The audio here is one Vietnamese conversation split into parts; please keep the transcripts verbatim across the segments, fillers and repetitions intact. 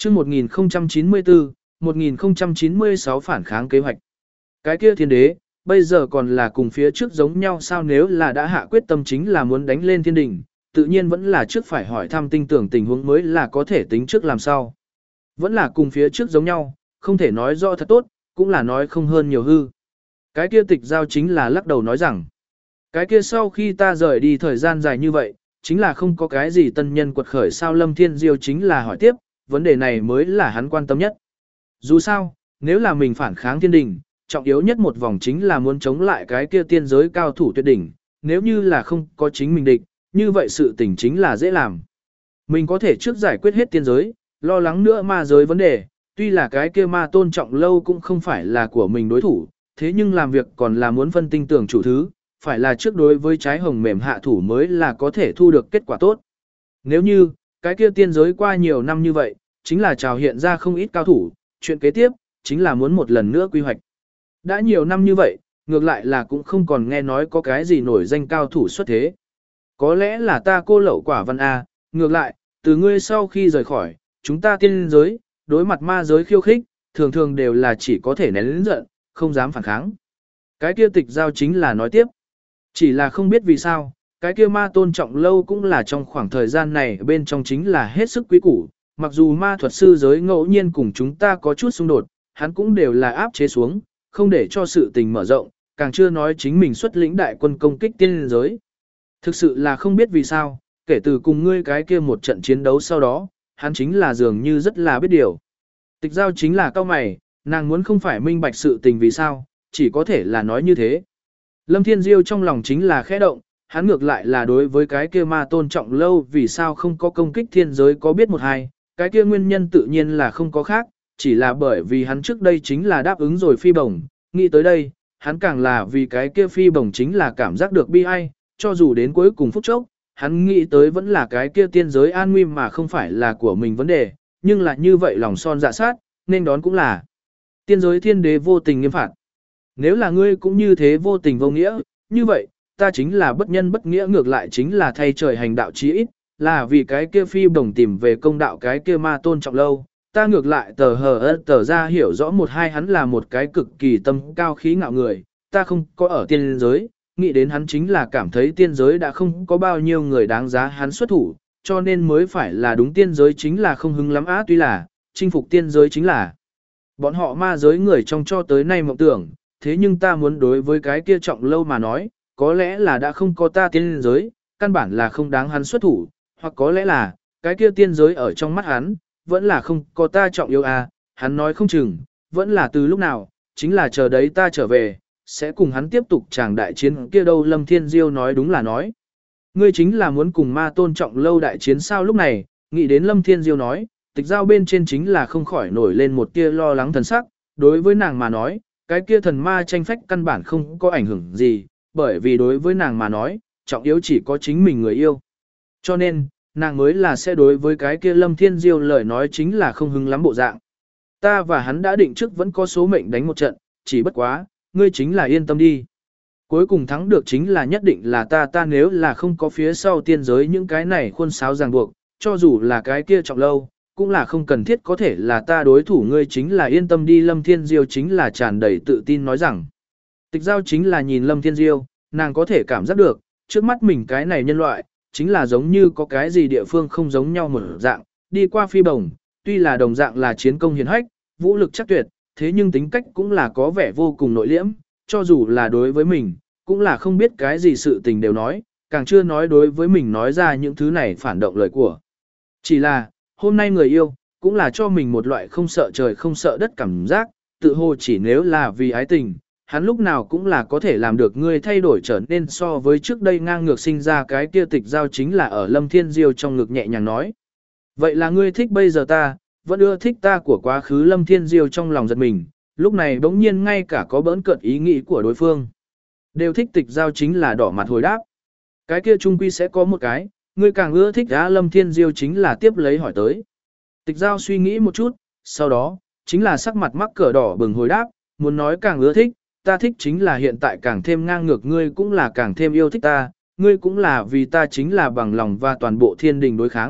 chương một nghìn không trăm chín mươi tư, một nghìn không trăm chín mươi sáu phản kháng kế hoạch. Cái kia thiên đế, bây giờ còn là cùng phía trước giống nhau sao, nếu là đã hạ quyết tâm chính là muốn đánh lên thiên đình, tự nhiên vẫn là trước phải hỏi thăm tinh tưởng tình huống mới là có thể tính trước làm sao. Vẫn là cùng phía trước giống nhau, không thể nói rõ thật tốt, cũng là nói không hơn nhiều hư. Cái kia tịch giao chính là lắc đầu nói rằng, cái kia sau khi ta rời đi thời gian dài như vậy, chính là không có cái gì tân nhân quật khởi sao. Lâm Thiên Diêu chính là hỏi tiếp, vấn đề này mới là hắn quan tâm nhất. Dù sao, nếu là mình phản kháng thiên đình, trọng yếu nhất một vòng chính là muốn chống lại cái kia tiên giới cao thủ tuyệt đỉnh, nếu như là không có chính mình địch, như vậy sự tình chính là dễ làm. Mình có thể trước giải quyết hết tiên giới, lo lắng nữa ma giới vấn đề, tuy là cái kia ma tôn trọng lâu cũng không phải là của mình đối thủ, thế nhưng làm việc còn là muốn phân tinh tưởng chủ thứ, phải là trước đối với trái hồng mềm hạ thủ mới là có thể thu được kết quả tốt. Nếu như, cái kia tiên giới qua nhiều năm như vậy, chính là trào hiện ra không ít cao thủ, chuyện kế tiếp, chính là muốn một lần nữa quy hoạch. Đã nhiều năm như vậy, ngược lại là cũng không còn nghe nói có cái gì nổi danh cao thủ xuất thế. Có lẽ là ta cô lậu quả văn A, ngược lại, từ ngươi sau khi rời khỏi, chúng ta tiên giới, đối mặt ma giới khiêu khích, thường thường đều là chỉ có thể nén lĩnh giận, không dám phản kháng. Cái kia tịch giao chính là nói tiếp. Chỉ là không biết vì sao, cái kia ma tôn trọng lâu cũng là trong khoảng thời gian này bên trong chính là hết sức quý củ. Mặc dù ma thuật sư giới ngẫu nhiên cùng chúng ta có chút xung đột, hắn cũng đều là áp chế xuống, không để cho sự tình mở rộng, càng chưa nói chính mình xuất lĩnh đại quân công kích tiên giới. Thực sự là không biết vì sao, kể từ cùng ngươi cái kia một trận chiến đấu sau đó, hắn chính là dường như rất là biết điều. Tịch giao chính là cao mày, nàng muốn không phải minh bạch sự tình vì sao, chỉ có thể là nói như thế. Lâm Thiên Diêu trong lòng chính là khẽ động, hắn ngược lại là đối với cái kia ma tôn trọng lâu vì sao không có công kích thiên giới có biết một hai, cái kia nguyên nhân tự nhiên là không có khác, chỉ là bởi vì hắn trước đây chính là đáp ứng rồi phi bổng, nghĩ tới đây, hắn càng là vì cái kia phi bổng chính là cảm giác được bi ai, cho dù đến cuối cùng phút chốc, hắn nghĩ tới vẫn là cái kia tiên giới an nguy mà không phải là của mình vấn đề, nhưng là như vậy lòng son dạ sát, nên đón cũng là tiên giới thiên đế vô tình nghiêm phạt. Nếu là ngươi cũng như thế vô tình vô nghĩa, như vậy, ta chính là bất nhân bất nghĩa, ngược lại chính là thay trời hành đạo chí ít, là vì cái kia phi bổng tìm về công đạo cái kia ma tôn trọng lâu. Ta ngược lại tờ hờ ơ tờ ra hiểu rõ một hai hắn là một cái cực kỳ tâm cao khí ngạo người, ta không có ở tiên giới, nghĩ đến hắn chính là cảm thấy tiên giới đã không có bao nhiêu người đáng giá hắn xuất thủ, cho nên mới phải là đúng tiên giới chính là không hứng lắm á, tuy là, chinh phục tiên giới chính là bọn họ ma giới người trong cho tới nay mộng tưởng, thế nhưng ta muốn đối với cái kia trọng lâu mà nói, có lẽ là đã không có ta tiên giới, căn bản là không đáng hắn xuất thủ, hoặc có lẽ là, cái kia tiên giới ở trong mắt hắn, vẫn là không có ta trọng yêu à, hắn nói không chừng, vẫn là từ lúc nào, chính là chờ đấy ta trở về, sẽ cùng hắn tiếp tục chàng đại chiến kia đâu. Lâm Thiên Diêu nói đúng là nói. Ngươi chính là muốn cùng ma tôn trọng lâu đại chiến sao. Lúc này, nghĩ đến Lâm Thiên Diêu nói, tịch giao bên trên chính là không khỏi nổi lên một tia lo lắng thần sắc, đối với nàng mà nói, cái kia thần ma tranh phách căn bản không có ảnh hưởng gì, bởi vì đối với nàng mà nói, trọng yếu chỉ có chính mình người yêu. Cho nên, nàng mới là sẽ đối với cái kia Lâm Thiên Diêu lời nói chính là không hứng lắm bộ dạng. Ta và hắn đã định trước vẫn có số mệnh đánh một trận, chỉ bất quá, ngươi chính là yên tâm đi. Cuối cùng thắng được chính là nhất định là ta ta nếu là không có phía sau tiên giới những cái này khuôn sáo ràng buộc, cho dù là cái kia trọng lâu, cũng là không cần thiết có thể là ta đối thủ, ngươi chính là yên tâm đi. Lâm Thiên Diêu chính là tràn đầy tự tin nói rằng. Tịch giao chính là nhìn Lâm Thiên Diêu, nàng có thể cảm giác được, trước mắt mình cái này nhân loại, chính là giống như có cái gì địa phương không giống nhau một dạng, đi qua phi bổng, tuy là đồng dạng là chiến công hiển hách, vũ lực chắc tuyệt, thế nhưng tính cách cũng là có vẻ vô cùng nội liễm, cho dù là đối với mình, cũng là không biết cái gì sự tình đều nói, càng chưa nói đối với mình nói ra những thứ này phản động lời của. Chỉ là, hôm nay người yêu, cũng là cho mình một loại không sợ trời không sợ đất cảm giác, tự hồ chỉ nếu là vì ái tình, hắn lúc nào cũng là có thể làm được ngươi thay đổi trở nên so với trước đây ngang ngược sinh ra cái kia tịch giao chính là ở Lâm Thiên Diêu trong ngực nhẹ nhàng nói. Vậy là ngươi thích bây giờ ta, vẫn ưa thích ta của quá khứ. Lâm Thiên Diêu trong lòng giật mình, lúc này bỗng nhiên ngay cả có bỡn cợt ý nghĩ của đối phương. Đều thích tịch giao chính là đỏ mặt hồi đáp. Cái kia trung quy sẽ có một cái, ngươi càng ưa thích á. Lâm Thiên Diêu chính là tiếp lấy hỏi tới. Tịch giao suy nghĩ một chút, sau đó, chính là sắc mặt mắc cỡ đỏ bừng hồi đáp, muốn nói càng ưa thích, ta thích chính là hiện tại càng thêm ngang ngược, ngươi cũng là càng thêm yêu thích ta, ngươi cũng là vì ta chính là bằng lòng và toàn bộ thiên đình đối kháng,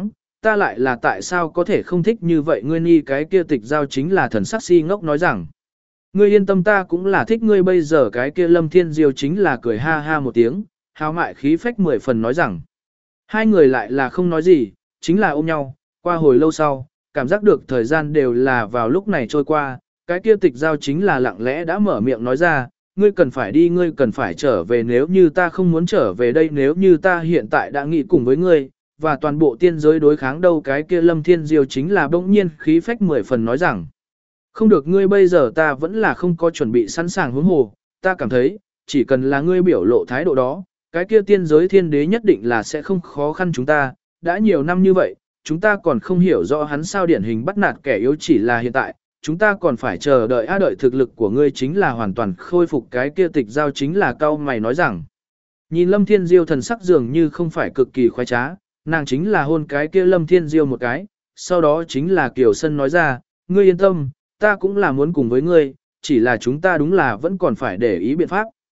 ta lại là tại sao có thể không thích như vậy ngươi nhi cái kia tịch giao chính là thần sắc si ngốc nói rằng. Ngươi yên tâm ta cũng là thích ngươi bây giờ cái kia Lâm Thiên Diêu chính là cười ha ha một tiếng, hào mại khí phách mười phần nói rằng. Hai người lại là không nói gì, chính là ôm nhau, qua hồi lâu sau, cảm giác được thời gian đều là vào lúc này trôi qua, cái kia tịch giao chính là lặng lẽ đã mở miệng nói ra, ngươi cần phải đi ngươi cần phải trở về nếu như ta không muốn trở về đây nếu như ta hiện tại đã nghĩ cùng với ngươi, và toàn bộ tiên giới đối kháng đâu cái kia Lâm Thiên Diêu chính là bỗng nhiên khí phách mười phần nói rằng. Không được ngươi bây giờ ta vẫn là không có chuẩn bị sẵn sàng hướng hồ, ta cảm thấy, chỉ cần là ngươi biểu lộ thái độ đó, cái kia tiên giới thiên đế nhất định là sẽ không khó khăn chúng ta, đã nhiều năm như vậy, chúng ta còn không hiểu rõ hắn sao điển hình bắt nạt kẻ yếu chỉ là hiện tại, chúng ta còn phải chờ đợi a đợi thực lực của ngươi chính là hoàn toàn khôi phục cái kia tịch giao chính là cao mày nói rằng. Nhìn Lâm Thiên Diêu thần sắc dường như không phải cực kỳ khoái trá, nàng chính là hôn cái kia Lâm Thiên Diêu một cái, sau đó chính là Kiều Sân nói ra, ngươi yên tâm, ta cũng là muốn cùng với ngươi, chỉ là chúng ta đúng là vẫn còn phải để ý biện pháp.